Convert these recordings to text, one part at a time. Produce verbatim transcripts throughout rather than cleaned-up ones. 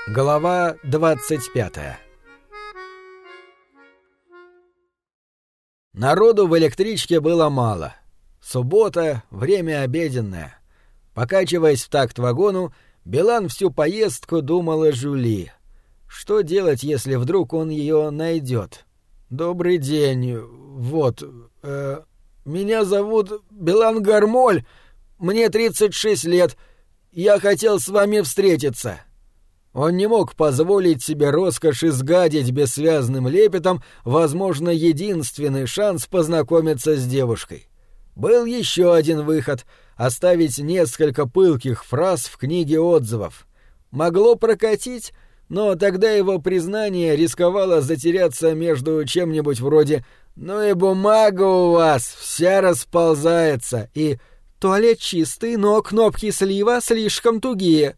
Глава двадцать пятая. Народу в электричке было мало. Суббота, время обеденное. Покачиваясь в такт вагону, Билан всю поездку думал о Жюли. Что делать, если вдруг он ее найдет? «Добрый день. Вот. Э, меня зовут Билан Гармоль. Мне тридцать шесть лет. Я хотел с вами встретиться». Он не мог позволить себе роскошь изгадить бессвязным лепетом, возможно, единственный шанс познакомиться с девушкой. Был еще один выход — оставить несколько пылких фраз в книге отзывов. Могло прокатить, но тогда его признание рисковало затеряться между чем-нибудь вроде «Ну и бумага у вас, вся расползается» и «Туалет чистый, но кнопки слива слишком тугие».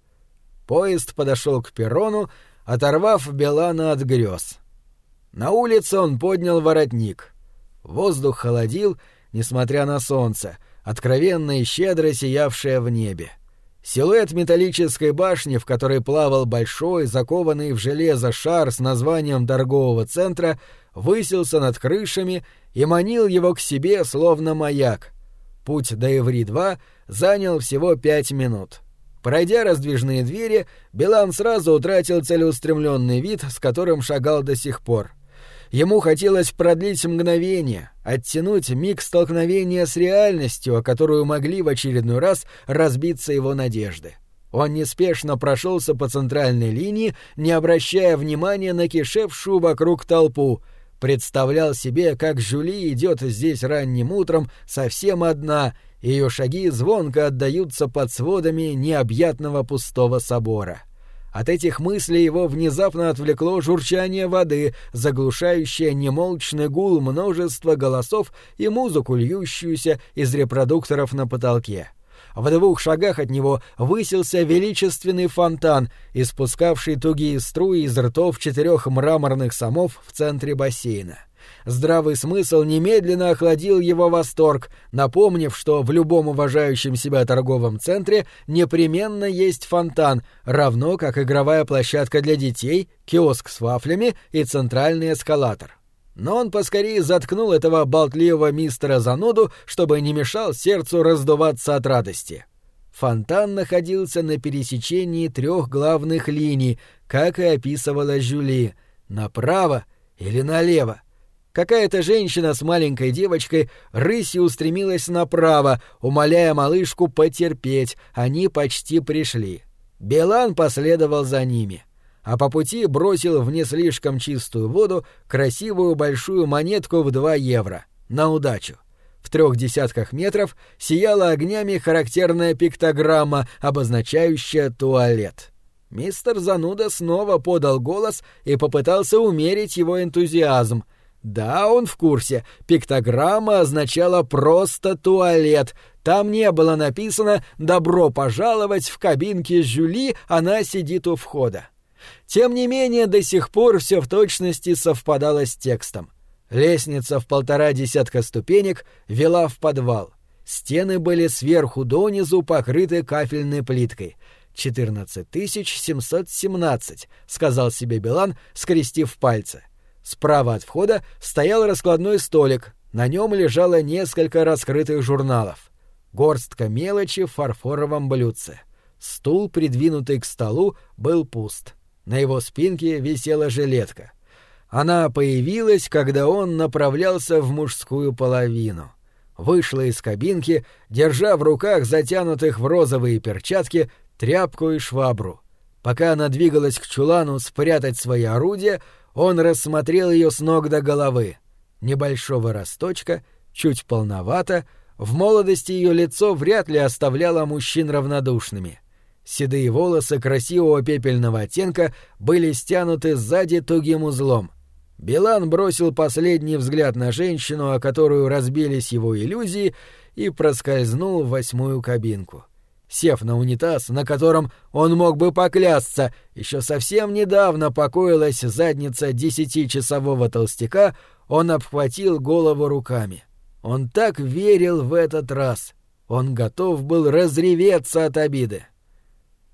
Поезд подошел к перрону, оторвав Билана от грез. На улице он поднял воротник. Воздух холодил, несмотря на солнце, откровенно и щедро сиявшее в небе. Силуэт металлической башни, в которой плавал большой, закованный в железо шар с названием торгового центра, высился над крышами и манил его к себе, словно маяк. Путь до Иври-два занял всего пять минут. Пройдя раздвижные двери, Билан сразу утратил целеустремленный вид, с которым шагал до сих пор. Ему хотелось продлить мгновение, оттянуть миг столкновения с реальностью, о которую могли в очередной раз разбиться его надежды. Он неспешно прошелся по центральной линии, не обращая внимания на кишевшую вокруг толпу, представлял себе, как Жюли идет здесь ранним утром совсем одна, и ее шаги звонко отдаются под сводами необъятного пустого собора. От этих мыслей его внезапно отвлекло журчание воды, заглушающее немолчный гул множества голосов и музыку, льющуюся из репродукторов на потолке. В двух шагах от него высился величественный фонтан, испускавший тугие струи из ртов четырех мраморных самов в центре бассейна. Здравый смысл немедленно охладил его восторг, напомнив, что в любом уважающем себя торговом центре непременно есть фонтан, равно как игровая площадка для детей, киоск с вафлями и центральный эскалатор. Но он поскорее заткнул этого болтливого мистера зануду, чтобы не мешал сердцу раздуваться от радости. Фонтан находился на пересечении трех главных линий, как и описывала Жюли, направо или налево. Какая-то женщина с маленькой девочкой рысью устремилась направо, умоляя малышку потерпеть, они почти пришли. Билан последовал за ними, а по пути бросил в не слишком чистую воду красивую большую монетку в два евро. На удачу. В трех десятках метров сияла огнями характерная пиктограмма, обозначающая туалет. Мистер Зануда снова подал голос и попытался умерить его энтузиазм. Да, он в курсе. Пиктограмма означала просто туалет. Там не было написано «Добро пожаловать в кабинке Жюли, она сидит у входа». Тем не менее, до сих пор все в точности совпадало с текстом. Лестница в полтора десятка ступенек вела в подвал. Стены были сверху донизу покрыты кафельной плиткой. «четырнадцать тысяч семьсот семнадцать», — сказал себе Билан, скрестив пальцы. Справа от входа стоял раскладной столик, на нем лежало несколько раскрытых журналов. Горстка мелочи в фарфоровом блюдце. Стул, придвинутый к столу, был пуст. На его спинке висела жилетка. Она появилась, когда он направлялся в мужскую половину. Вышла из кабинки, держа в руках затянутых в розовые перчатки тряпку и швабру. Пока она двигалась к чулану спрятать свои орудия, он рассмотрел ее с ног до головы. Небольшого росточка, чуть полновато, в молодости ее лицо вряд ли оставляло мужчин равнодушными. Седые волосы красивого пепельного оттенка были стянуты сзади тугим узлом. Билан бросил последний взгляд на женщину, о которую разбились его иллюзии, и проскользнул в восьмую кабинку. Сев на унитаз, на котором, он мог бы поклясться, еще совсем недавно покоилась задница десятичасового толстяка, он обхватил голову руками. Он так верил в этот раз. Он готов был разреветься от обиды.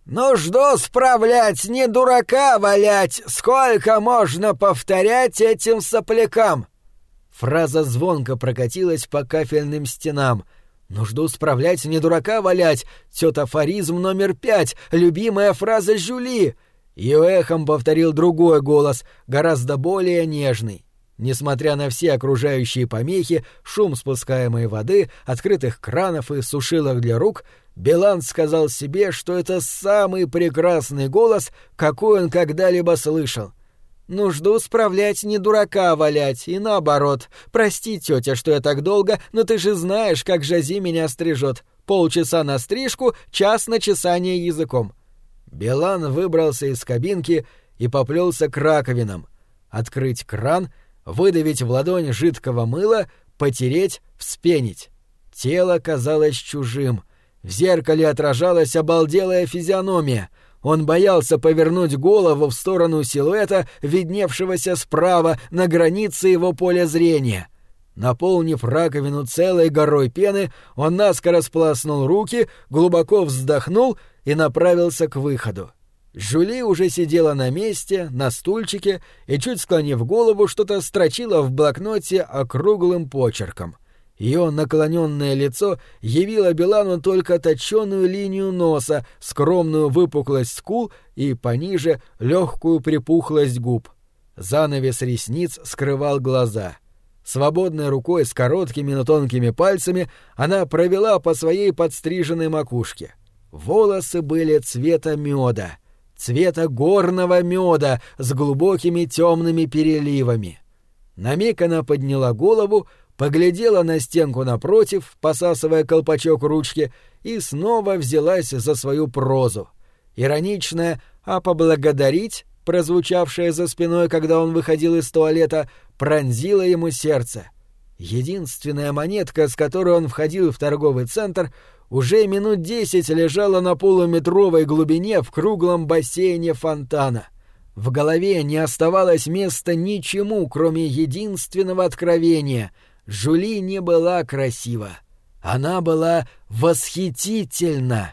«Нужду справлять, не дурака валять! Сколько можно повторять этим соплякам?» Фраза звонко прокатилась по кафельным стенам. «Нужду справлять, не дурака валять! Тёт-афоризм номер пять, любимая фраза Жюли!» Её эхом повторил другой голос, гораздо более нежный. Несмотря на все окружающие помехи, шум спускаемой воды, открытых кранов и сушилок для рук, Билан сказал себе, что это самый прекрасный голос, какой он когда-либо слышал. «Нужду справлять, не дурака валять, и наоборот. Прости, тётя, что я так долго, но ты же знаешь, как Жази меня стрижёт. Полчаса на стрижку, час на чесание языком». Билан выбрался из кабинки и поплёлся к раковинам. Открыть кран, выдавить в ладонь жидкого мыла, потереть, вспенить. Тело казалось чужим. В зеркале отражалась обалделая физиономия. Он боялся повернуть голову в сторону силуэта, видневшегося справа на границе его поля зрения. Наполнив раковину целой горой пены, он наскоро сполоснул руки, глубоко вздохнул и направился к выходу. Жюли уже сидела на месте, на стульчике, и, чуть склонив голову, что-то строчила в блокноте округлым почерком. Ее наклоненное лицо явило Билану только точеную линию носа, скромную выпуклость скул и, пониже, легкую припухлость губ. Занавес ресниц скрывал глаза. Свободной рукой с короткими, но тонкими пальцами она провела по своей подстриженной макушке. Волосы были цвета меда, цвета горного меда с глубокими темными переливами. На миг она подняла голову, поглядела на стенку напротив, посасывая колпачок ручки, и снова взялась за свою прозу. Ироничное «а поблагодарить», прозвучавшее за спиной, когда он выходил из туалета, пронзило ему сердце. Единственная монетка, с которой он входил в торговый центр, уже минут десять лежала на полуметровой глубине в круглом бассейне фонтана. В голове не оставалось места ничему, кроме единственного откровения — Жюли не была красива. Она была восхитительна.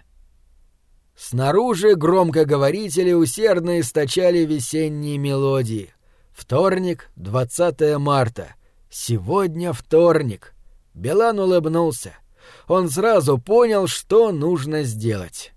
Снаружи громкоговорители усердно источали весенние мелодии. Вторник, двадцатое марта. Сегодня вторник. Билан улыбнулся. Он сразу понял, что нужно сделать.